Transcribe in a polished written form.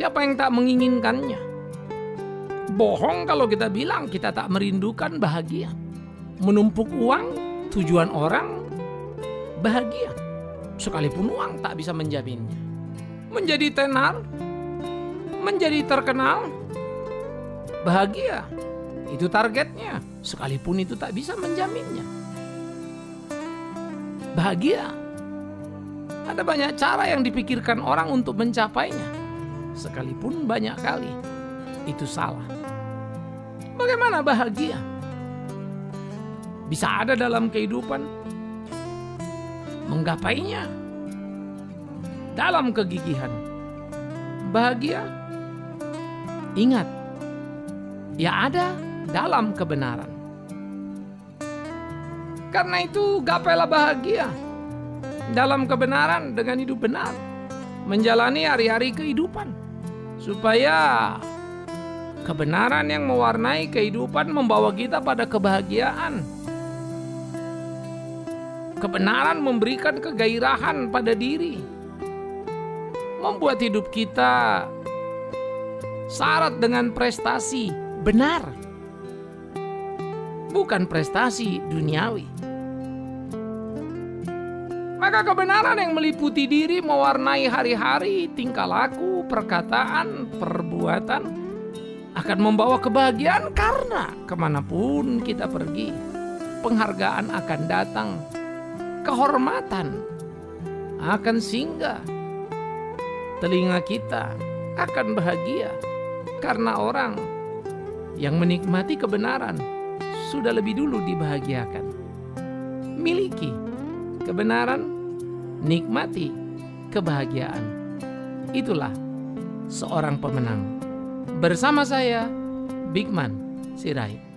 Siapa yang tak menginginkannya? Bohong kalau kita bilang kita tak merindukan bahagia. Menumpuk uang, tujuan orang bahagia. Sekalipun uang tak bisa menjaminnya. Menjadi tenar, menjadi terkenal, bahagia. Itu targetnya, sekalipun itu tak bisa menjaminnya. Bahagia. Ada banyak cara yang dipikirkan orang untuk mencapainya. Sekalipun banyak kali itu salah. Bagaimana bahagia? Bisa ada dalam kehidupan. Menggapainya dalam kegigihan. Bahagia, ingat, ya ada dalam kebenaran. Karena itu gapailah bahagia dalam kebenaran dengan hidup benar, menjalani hari-hari kehidupan, supaya kebenaran yang mewarnai kehidupan membawa kita pada kebahagiaan. Kebenaran memberikan kegairahan pada diri, membuat hidup kita syarat dengan prestasi benar, bukan prestasi duniawi. Maka kebenaran yang meliputi diri mewarnai hari-hari, tingkah laku, perkataan, perbuatan akan membawa kebahagiaan, karena kemanapun kita pergi, penghargaan akan datang, kehormatan akan singgah, telinga kita akan bahagia karena orang yang menikmati kebenaran sudah lebih dulu dibahagiakan. Miliki kebenaran, nikmati kebahagiaan. Itulah seorang pemenang. Bersama saya, Bigman Sirait.